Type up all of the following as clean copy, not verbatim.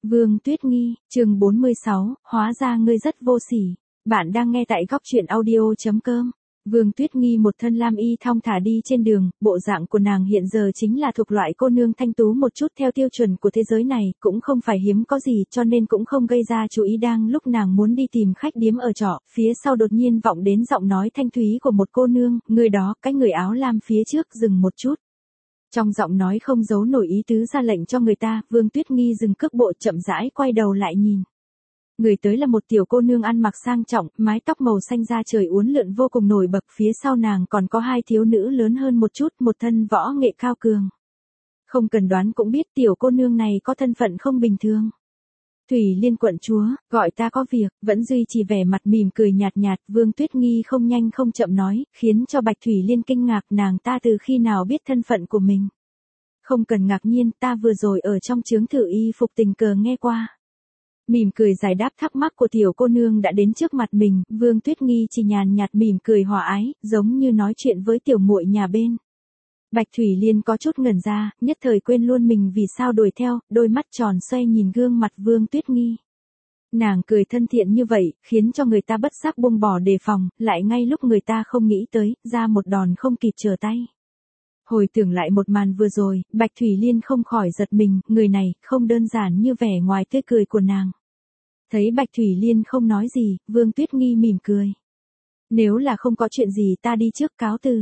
Vương Tuyết Nghi, chương 46, hóa ra ngươi rất vô sỉ. Bạn đang nghe tại góc truyện audio.com. Vương Tuyết Nghi một thân lam y thong thả đi trên đường, bộ dạng của nàng hiện giờ chính là thuộc loại cô nương thanh tú một chút theo tiêu chuẩn của thế giới này, cũng không phải hiếm có gì cho nên cũng không gây ra chú ý. Đang lúc nàng muốn đi tìm khách điếm ở trọ, phía sau đột nhiên vọng đến giọng nói thanh thúy của một cô nương, người đó, cái người áo lam phía trước dừng một chút. Trong giọng nói không giấu nổi ý tứ ra lệnh cho người ta, Vương Tuyết Nghi dừng cước bộ chậm rãi quay đầu lại nhìn. Người tới là một tiểu cô nương ăn mặc sang trọng, mái tóc màu xanh da trời uốn lượn vô cùng nổi bật, phía sau nàng còn có hai thiếu nữ lớn hơn một chút, một thân võ nghệ cao cường. Không cần đoán cũng biết tiểu cô nương này có thân phận không bình thường. Thủy Liên quận chúa, gọi ta có việc, vẫn duy trì vẻ mặt mỉm cười nhạt nhạt, Vương Tuyết Nghi không nhanh không chậm nói, khiến cho Bạch Thủy Liên kinh ngạc, nàng ta từ khi nào biết thân phận của mình. Không cần ngạc nhiên, ta vừa rồi ở trong chướng thử y phục tình cờ nghe qua. Mỉm cười giải đáp thắc mắc của tiểu cô nương đã đến trước mặt mình, Vương Tuyết Nghi chỉ nhàn nhạt mỉm cười hòa ái, giống như nói chuyện với tiểu muội nhà bên. Bạch Thủy Liên có chút ngẩn ra, nhất thời quên luôn mình vì sao đuổi theo, đôi mắt tròn xoay nhìn gương mặt Vương Tuyết Nghi. Nàng cười thân thiện như vậy, khiến cho người ta bất giác buông bỏ đề phòng, lại ngay lúc người ta không nghĩ tới, ra một đòn không kịp trở tay. Hồi tưởng lại một màn vừa rồi, Bạch Thủy Liên không khỏi giật mình, người này, không đơn giản như vẻ ngoài tươi cười của nàng. Thấy Bạch Thủy Liên không nói gì, Vương Tuyết Nghi mỉm cười. Nếu là không có chuyện gì ta đi trước cáo từ.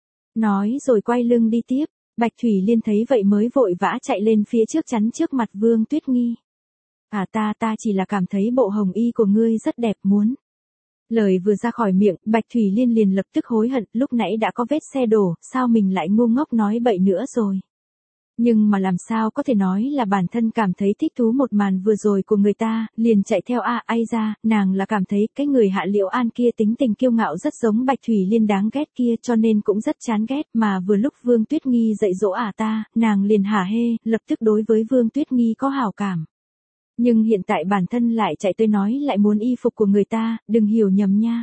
Nói rồi quay lưng đi tiếp, Bạch Thủy Liên thấy vậy mới vội vã chạy lên phía trước chắn trước mặt Vương Tuyết Nghi. Ta chỉ là cảm thấy bộ hồng y của ngươi rất đẹp muốn. Lời vừa ra khỏi miệng, Bạch Thủy Liên liền lập tức hối hận, lúc nãy đã có vết xe đổ, sao mình lại ngu ngốc nói bậy nữa rồi. Nhưng mà làm sao có thể nói là bản thân cảm thấy thích thú một màn vừa rồi của người ta, liền chạy theo ai ra, nàng là cảm thấy cái người Hạ Liễu An kia tính tình kiêu ngạo rất giống Bạch Thủy Liên đáng ghét kia cho nên cũng rất chán ghét, mà vừa lúc Vương Tuyết Nghi dạy dỗ nàng liền hả hê, lập tức đối với Vương Tuyết Nghi có hảo cảm. Nhưng hiện tại bản thân lại chạy tới nói lại muốn y phục của người ta, đừng hiểu nhầm nha.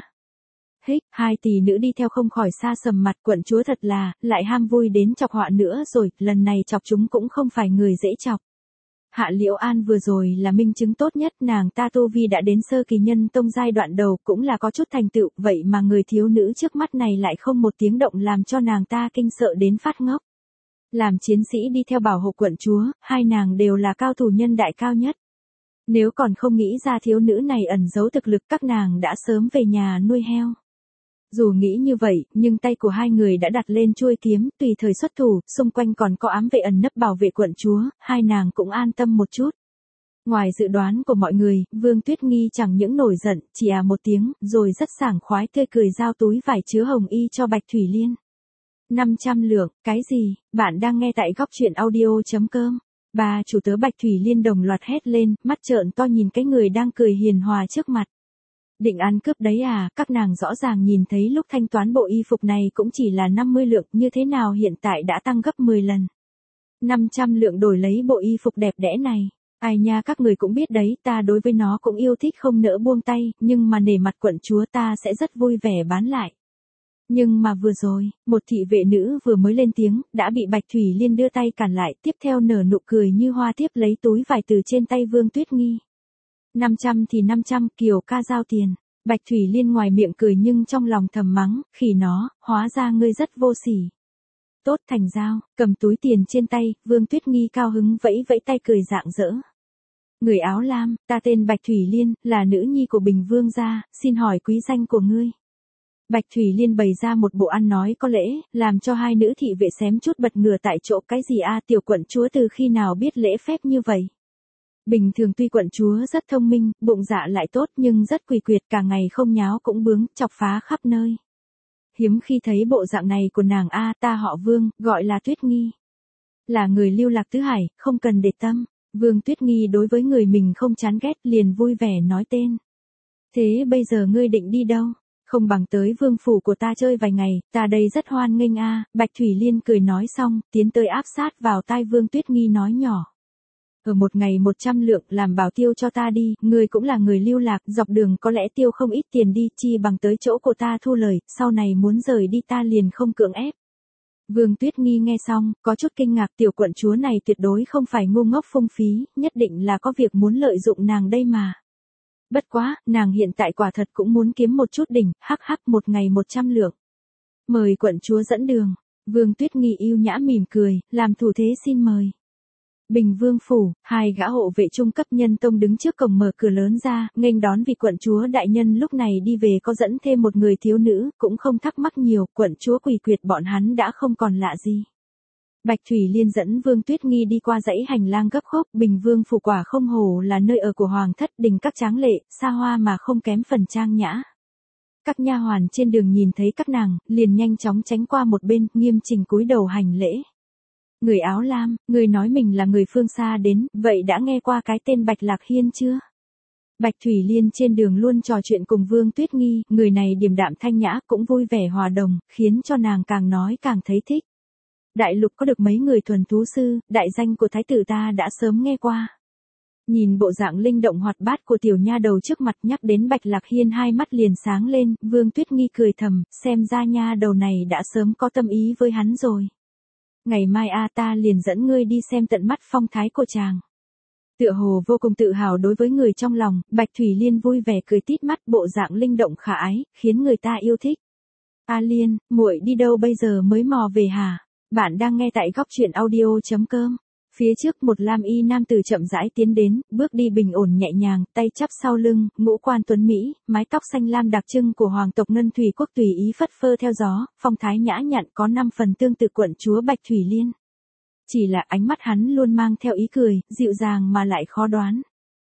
Hai tỷ nữ đi theo không khỏi xa sầm mặt, quận chúa thật là, lại ham vui đến chọc họa nữa rồi, lần này chọc chúng cũng không phải người dễ chọc. Hạ Liễu An vừa rồi là minh chứng tốt nhất, nàng ta tu vi đã đến sơ kỳ nhân tông giai đoạn đầu, cũng là có chút thành tựu, vậy mà người thiếu nữ trước mắt này lại không một tiếng động làm cho nàng ta kinh sợ đến phát ngốc. Làm chiến sĩ đi theo bảo hộ quận chúa, hai nàng đều là cao thủ nhân đại cao nhất. Nếu còn không nghĩ ra thiếu nữ này ẩn giấu thực lực, các nàng đã sớm về nhà nuôi heo. Dù nghĩ như vậy, nhưng tay của hai người đã đặt lên chuôi kiếm, tùy thời xuất thủ, xung quanh còn có ám vệ ẩn nấp bảo vệ quận chúa, hai nàng cũng an tâm một chút. Ngoài dự đoán của mọi người, Vương Tuyết Nghi chẳng những nổi giận, chỉ một tiếng, rồi rất sảng khoái tươi cười giao túi vải chứa hồng y cho Bạch Thủy Liên. 500 lượng, cái gì, bạn đang nghe tại góc truyện audio.com. Ba chủ tớ Bạch Thủy Liên đồng loạt hét lên, mắt trợn to nhìn cái người đang cười hiền hòa trước mặt. Định ăn cướp đấy à, các nàng rõ ràng nhìn thấy lúc thanh toán bộ y phục này cũng chỉ là 50 lượng, như thế nào hiện tại đã tăng gấp 10 lần. 500 lượng đổi lấy bộ y phục đẹp đẽ này. Ai nha, các người cũng biết đấy, ta đối với nó cũng yêu thích không nỡ buông tay, nhưng mà nể mặt quận chúa ta sẽ rất vui vẻ bán lại. Nhưng mà vừa rồi, một thị vệ nữ vừa mới lên tiếng, đã bị Bạch Thủy Liên đưa tay cản lại, tiếp theo nở nụ cười như hoa tiếp lấy túi vải từ trên tay Vương Tuyết Nghi. 500 thì 500, Kiều ca giao tiền. Bạch Thủy Liên ngoài miệng cười nhưng trong lòng thầm mắng, khỉ nó, hóa ra ngươi rất vô sỉ. Tốt thành giao, cầm túi tiền trên tay, Vương Tuyết Nghi cao hứng vẫy vẫy tay cười rạng rỡ. Người áo lam, ta tên Bạch Thủy Liên, là nữ nhi của Bình Vương gia, xin hỏi quý danh của ngươi. Bạch Thủy Liên bày ra một bộ ăn nói có lễ, làm cho hai nữ thị vệ xém chút bật ngửa tại chỗ, cái gì tiểu quận chúa từ khi nào biết lễ phép như vậy. Bình thường tuy quận chúa rất thông minh, bụng dạ lại tốt nhưng rất quỳ quyệt, cả ngày không nháo cũng bướng, chọc phá khắp nơi. Hiếm khi thấy bộ dạng này của nàng ta họ Vương, gọi là Tuyết Nghi. Là người lưu lạc tứ hải, không cần để tâm. Vương Tuyết Nghi đối với người mình không chán ghét liền vui vẻ nói tên. Thế bây giờ ngươi định đi đâu? Không bằng tới vương phủ của ta chơi vài ngày, ta đây rất hoan nghênh Bạch Thủy Liên cười nói xong, tiến tới áp sát vào tai Vương Tuyết Nghi nói nhỏ. Ở một ngày 100 lượng làm bảo tiêu cho ta đi, ngươi cũng là người lưu lạc, dọc đường có lẽ tiêu không ít tiền đi, chi bằng tới chỗ của ta thu lời, sau này muốn rời đi ta liền không cưỡng ép. Vương Tuyết Nghi nghe xong, có chút kinh ngạc, tiểu quận chúa này tuyệt đối không phải ngu ngốc phung phí, nhất định là có việc muốn lợi dụng nàng đây mà. Bất quá, nàng hiện tại quả thật cũng muốn kiếm một chút đỉnh, hắc hắc, một ngày 100 lượng. Mời quận chúa dẫn đường. Vương Tuyết Nghi yêu nhã mỉm cười, làm thủ thế xin mời. Bình Vương phủ, hai gã hộ vệ trung cấp nhân tông đứng trước cổng mở cửa lớn ra, nghênh đón vị quận chúa đại nhân lúc này đi về có dẫn thêm một người thiếu nữ, cũng không thắc mắc nhiều, quận chúa quỳ quyệt bọn hắn đã không còn lạ gì. Bạch Thủy Liên dẫn Vương Tuyết Nghi đi qua dãy hành lang gấp khúc, Bình Vương phủ quả không hổ là nơi ở của hoàng thất, đình các tráng lệ, xa hoa mà không kém phần trang nhã. Các nha hoàn trên đường nhìn thấy các nàng, liền nhanh chóng tránh qua một bên, nghiêm chỉnh cúi đầu hành lễ. Người áo lam, người nói mình là người phương xa đến, vậy đã nghe qua cái tên Bạch Lạc Hiên chưa? Bạch Thủy Liên trên đường luôn trò chuyện cùng Vương Tuyết Nghi, người này điềm đạm thanh nhã, cũng vui vẻ hòa đồng, khiến cho nàng càng nói càng thấy thích. Đại lục có được mấy người thuần thú sư, đại danh của thái tử ta đã sớm nghe qua. Nhìn bộ dạng linh động hoạt bát của tiểu nha đầu trước mặt, nhắc đến Bạch Lạc Hiên hai mắt liền sáng lên, Vương Tuyết Nghi cười thầm, xem ra nha đầu này đã sớm có tâm ý với hắn rồi. Ngày mai ta liền dẫn ngươi đi xem tận mắt phong thái của chàng. Tựa hồ vô cùng tự hào đối với người trong lòng, Bạch Thủy Liên vui vẻ cười tít mắt, bộ dạng linh động khả ái, khiến người ta yêu thích. A Liên, muội đi đâu bây giờ mới mò về hả? Bạn đang nghe tại góc truyện audio.com. Phía trước một lam y nam tử chậm rãi tiến đến, bước đi bình ổn nhẹ nhàng, tay chắp sau lưng, ngũ quan tuấn Mỹ, mái tóc xanh lam đặc trưng của hoàng tộc Ngân Thủy Quốc tùy ý phất phơ theo gió, phong thái nhã nhặn có 5 phần tương tự quận chúa Bạch Thủy Liên. Chỉ là ánh mắt hắn luôn mang theo ý cười, dịu dàng mà lại khó đoán.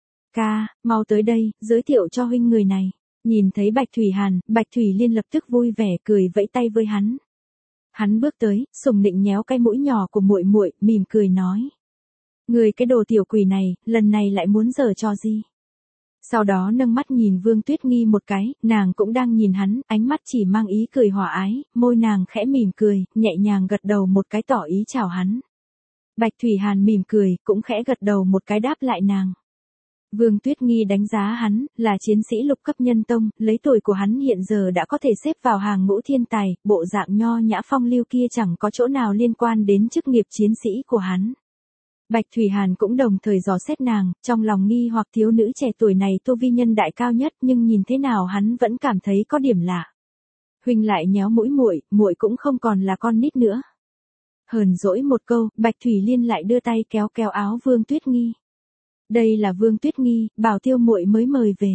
Ca, mau tới đây, giới thiệu cho huynh người này. Nhìn thấy Bạch Thủy Hàn, Bạch Thủy Liên lập tức vui vẻ cười vẫy tay với hắn. Hắn bước tới, sùng nịnh nhéo cái mũi nhỏ của muội muội, mỉm cười nói: "Người cái đồ tiểu quỷ này, lần này lại muốn giở trò gì?" Sau đó nâng mắt nhìn Vương Tuyết Nghi một cái, nàng cũng đang nhìn hắn, ánh mắt chỉ mang ý cười hòa ái, môi nàng khẽ mỉm cười, nhẹ nhàng gật đầu một cái tỏ ý chào hắn. Bạch Thủy Hàn mỉm cười, cũng khẽ gật đầu một cái đáp lại nàng. Vương Tuyết Nghi đánh giá hắn, là chiến sĩ lục cấp nhân tông, lấy tuổi của hắn hiện giờ đã có thể xếp vào hàng ngũ thiên tài, bộ dạng nho nhã phong lưu kia chẳng có chỗ nào liên quan đến chức nghiệp chiến sĩ của hắn. Bạch Thủy Hàn cũng đồng thời dò xét nàng, trong lòng nghi hoặc thiếu nữ trẻ tuổi này tu vi nhân đại cao nhất, nhưng nhìn thế nào hắn vẫn cảm thấy có điểm lạ. Huynh lại nhéo mũi muội, muội cũng không còn là con nít nữa. Hờn dỗi một câu, Bạch Thủy Liên lại đưa tay kéo kéo áo Vương Tuyết Nghi. Đây là Vương Tuyết Nghi, bảo tiêu muội mới mời về.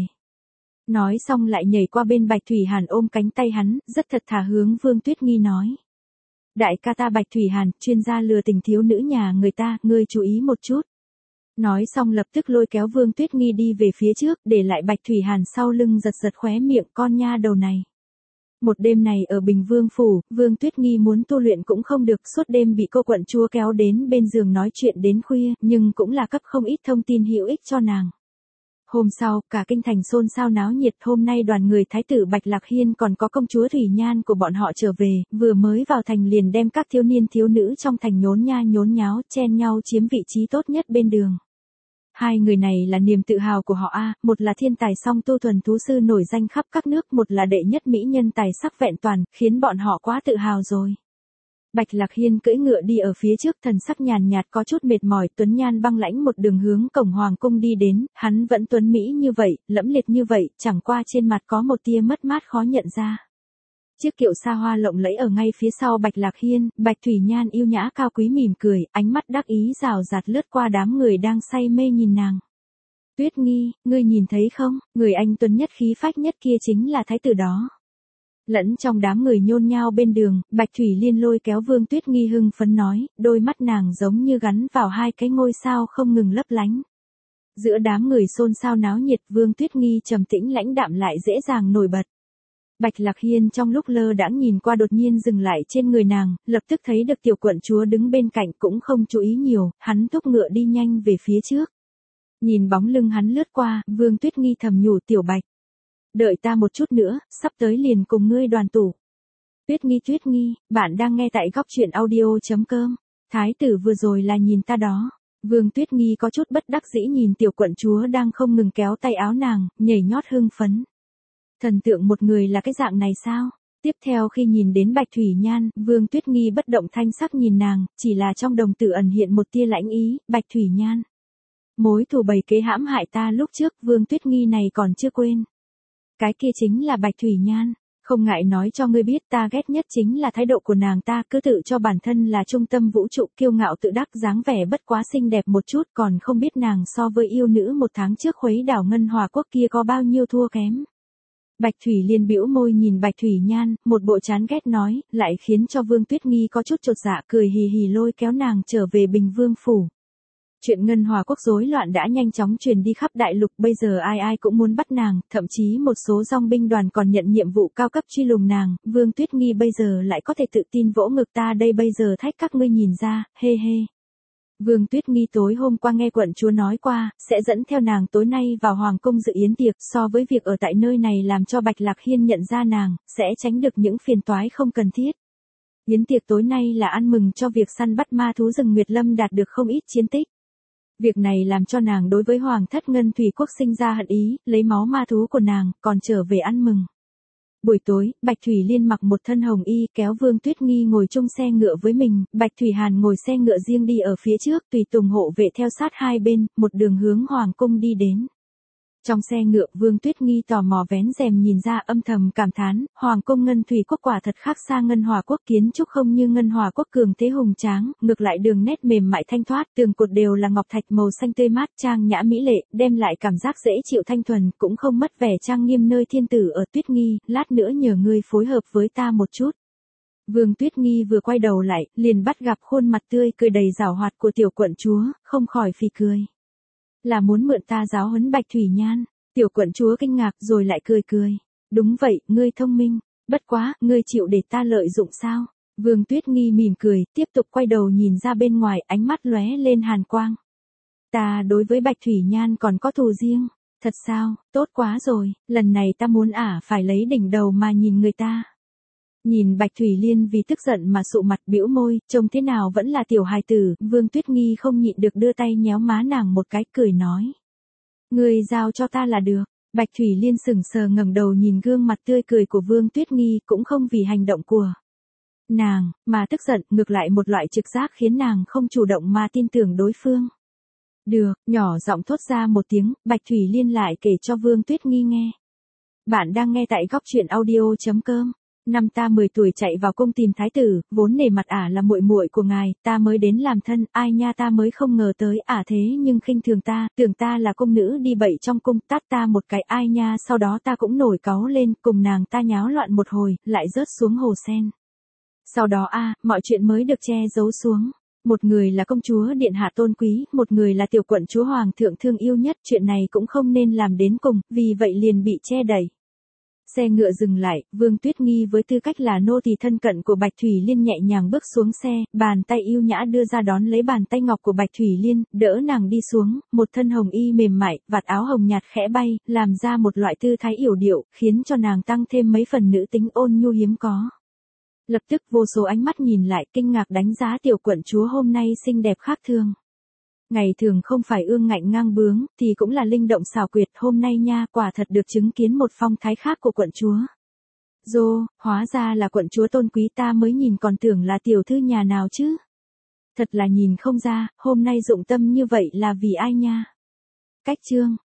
Nói xong lại nhảy qua bên Bạch Thủy Hàn ôm cánh tay hắn, rất thật thà hướng Vương Tuyết Nghi nói: "Đại ca ta Bạch Thủy Hàn, chuyên gia lừa tình thiếu nữ nhà người ta, ngươi chú ý một chút." Nói xong lập tức lôi kéo Vương Tuyết Nghi đi về phía trước, để lại Bạch Thủy Hàn sau lưng giật giật khóe miệng, con nha đầu này. Một đêm này ở Bình Vương phủ, Vương Tuyết Nghi muốn tu luyện cũng không được, suốt đêm bị cô quận chúa kéo đến bên giường nói chuyện đến khuya, nhưng cũng là cấp không ít thông tin hữu ích cho nàng. Hôm sau, cả kinh thành xôn xao náo nhiệt, hôm nay đoàn người thái tử Bạch Lạc Hiên còn có công chúa Thủy Nhan của bọn họ trở về, vừa mới vào thành liền đem các thiếu niên thiếu nữ trong thành nhốn nha nhốn nháo, chen nhau chiếm vị trí tốt nhất bên đường. Hai người này là niềm tự hào của họ một là thiên tài song tu thuần thú sư nổi danh khắp các nước, một là đệ nhất mỹ nhân tài sắc vẹn toàn, khiến bọn họ quá tự hào rồi. Bạch Lạc Hiên cưỡi ngựa đi ở phía trước, thần sắc nhàn nhạt có chút mệt mỏi, tuấn nhan băng lãnh một đường hướng cổng hoàng cung đi đến, hắn vẫn tuấn mỹ như vậy, lẫm liệt như vậy, chẳng qua trên mặt có một tia mất mát khó nhận ra. Chiếc kiệu xa hoa lộng lẫy ở ngay phía sau Bạch Lạc Hiên, Bạch Thủy Nhan yêu nhã cao quý mỉm cười, ánh mắt đắc ý rào rạt lướt qua đám người đang say mê nhìn nàng. "Tuyết Nghi, ngươi nhìn thấy không, người anh tuấn nhất khí phách nhất kia chính là thái tử đó." Lẫn trong đám người nhôn nhao bên đường, Bạch Thủy Liên lôi kéo Vương Tuyết Nghi hưng phấn nói, đôi mắt nàng giống như gắn vào hai cái ngôi sao không ngừng lấp lánh. Giữa đám người xôn xao náo nhiệt, Vương Tuyết Nghi trầm tĩnh lãnh đạm lại dễ dàng nổi bật. Bạch Lạc Hiên trong lúc lơ đãng nhìn qua đột nhiên dừng lại trên người nàng, lập tức thấy được tiểu quận chúa đứng bên cạnh cũng không chú ý nhiều, hắn thúc ngựa đi nhanh về phía trước. Nhìn bóng lưng hắn lướt qua, Vương Tuyết Nghi thầm nhủ Tiểu Bạch. Đợi ta một chút nữa, sắp tới liền cùng ngươi đoàn tụ. Tuyết Nghi, bạn đang nghe tại góc truyện audio.com. Thái tử vừa rồi là nhìn ta đó. Vương Tuyết Nghi có chút bất đắc dĩ nhìn tiểu quận chúa đang không ngừng kéo tay áo nàng, nhảy nhót hưng phấn. Thần tượng một người là cái dạng này sao? Tiếp theo khi nhìn đến Bạch Thủy Nhan, Vương Tuyết Nghi bất động thanh sắc nhìn nàng, chỉ là trong đồng tử ẩn hiện một tia lãnh ý, Bạch Thủy Nhan. Mối thù bày kế hãm hại ta lúc trước, Vương Tuyết Nghi này còn chưa quên. Cái kia chính là Bạch Thủy Nhan, không ngại nói cho ngươi biết ta ghét nhất chính là thái độ của nàng ta cứ tự cho bản thân là trung tâm vũ trụ kiêu ngạo tự đắc dáng vẻ bất quá xinh đẹp một chút còn không biết nàng so với yêu nữ một tháng trước khuấy đảo Ngân Hòa Quốc kia có bao nhiêu thua kém. Bạch Thủy Liên bĩu môi nhìn Bạch Thủy Nhan, một bộ chán ghét nói, lại khiến cho Vương Tuyết Nghi có chút chột dạ cười hì hì lôi kéo nàng trở về Bình Vương Phủ. Chuyện Ngân Hòa Quốc rối loạn đã nhanh chóng truyền đi khắp đại lục, bây giờ ai ai cũng muốn bắt nàng, thậm chí một số dòng binh đoàn còn nhận nhiệm vụ cao cấp truy lùng nàng, Vương Tuyết Nghi bây giờ lại có thể tự tin vỗ ngực ta đây bây giờ thách các ngươi nhìn ra, hê hê. Vương Tuyết Nghi tối hôm qua nghe quận chúa nói qua, sẽ dẫn theo nàng tối nay vào Hoàng cung dự yến tiệc, so với việc ở tại nơi này làm cho Bạch Lạc Hiên nhận ra nàng, sẽ tránh được những phiền toái không cần thiết. Yến tiệc tối nay là ăn mừng cho việc săn bắt ma thú rừng Nguyệt Lâm đạt được không ít chiến tích. Việc này làm cho nàng đối với Hoàng thất Ngân Thủy Quốc sinh ra hận ý, lấy máu ma thú của nàng, còn trở về ăn mừng. Buổi tối, Bạch Thủy Liên mặc một thân hồng y kéo Vương Tuyết Nghi ngồi chung xe ngựa với mình, Bạch Thủy Hàn ngồi xe ngựa riêng đi ở phía trước, tùy tùng hộ vệ theo sát hai bên, một đường hướng Hoàng cung đi đến. Trong xe ngựa, Vương Tuyết Nghi tò mò vén rèm nhìn ra âm thầm cảm thán, Hoàng cung Ngân Thủy Quốc quả thật khác xa Ngân Hòa Quốc, kiến trúc không như Ngân Hòa Quốc cường thế hùng tráng, ngược lại đường nét mềm mại thanh thoát, tường cột đều là ngọc thạch màu xanh tươi mát, trang nhã mỹ lệ, đem lại cảm giác dễ chịu thanh thuần, cũng không mất vẻ trang nghiêm nơi thiên tử ở. Tuyết Nghi, lát nữa nhờ ngươi phối hợp với ta một chút. Vương Tuyết Nghi vừa quay đầu lại, liền bắt gặp khuôn mặt tươi cười đầy giảo hoạt của tiểu quận chúa, không khỏi phì cười. Là muốn mượn ta giáo huấn Bạch Thủy Nhan. Tiểu quận chúa kinh ngạc rồi lại cười cười. Đúng vậy, ngươi thông minh. Bất quá, ngươi chịu để ta lợi dụng sao? Vương Tuyết Nghi mỉm cười, tiếp tục quay đầu nhìn ra bên ngoài, ánh mắt lóe lên hàn quang. Ta đối với Bạch Thủy Nhan còn có thù riêng. Thật sao, tốt quá rồi, lần này ta muốn phải lấy đỉnh đầu mà nhìn người ta. Nhìn Bạch Thủy Liên vì tức giận mà sụ mặt bĩu môi, trông thế nào vẫn là tiểu hài tử, Vương Tuyết Nghi không nhịn được đưa tay nhéo má nàng một cái cười nói. Ngươi giao cho ta là được. Bạch Thủy Liên sững sờ ngẩng đầu nhìn gương mặt tươi cười của Vương Tuyết Nghi cũng không vì hành động của nàng, mà tức giận, ngược lại một loại trực giác khiến nàng không chủ động mà tin tưởng đối phương. Được, nhỏ giọng thốt ra một tiếng, Bạch Thủy Liên lại kể cho Vương Tuyết Nghi nghe. Bạn đang nghe tại góc truyện audio.com. Năm ta 10 tuổi chạy vào cung tìm thái tử, vốn nể mặt là muội muội của ngài, ta mới đến làm thân, ai nha ta mới không ngờ tới thế nhưng khinh thường ta, tưởng ta là cung nữ đi bậy trong cung, tát ta một cái ai nha, sau đó ta cũng nổi cáu lên, cùng nàng ta nháo loạn một hồi, lại rớt xuống hồ sen. Sau đó mọi chuyện mới được che giấu xuống. Một người là công chúa điện hạ tôn quý, một người là tiểu quận chúa hoàng thượng thương yêu nhất, chuyện này cũng không nên làm đến cùng, vì vậy liền bị che đẩy. Xe ngựa dừng lại, Vương Tuyết Nghi với tư cách là nô tỳ thân cận của Bạch Thủy Liên nhẹ nhàng bước xuống xe, bàn tay yêu nhã đưa ra đón lấy bàn tay ngọc của Bạch Thủy Liên, đỡ nàng đi xuống, một thân hồng y mềm mại, vạt áo hồng nhạt khẽ bay, làm ra một loại tư thái yểu điệu, khiến cho nàng tăng thêm mấy phần nữ tính ôn nhu hiếm có. Lập tức vô số ánh mắt nhìn lại, kinh ngạc đánh giá tiểu quận chúa hôm nay xinh đẹp khác thường. Ngày thường không phải ương ngạnh ngang bướng, thì cũng là linh động xảo quyệt, hôm nay nha, quả thật được chứng kiến một phong thái khác của quận chúa. Hóa ra là quận chúa tôn quý, ta mới nhìn còn tưởng là tiểu thư nhà nào chứ. Thật là nhìn không ra, hôm nay dụng tâm như vậy là vì ai nha. Cách chương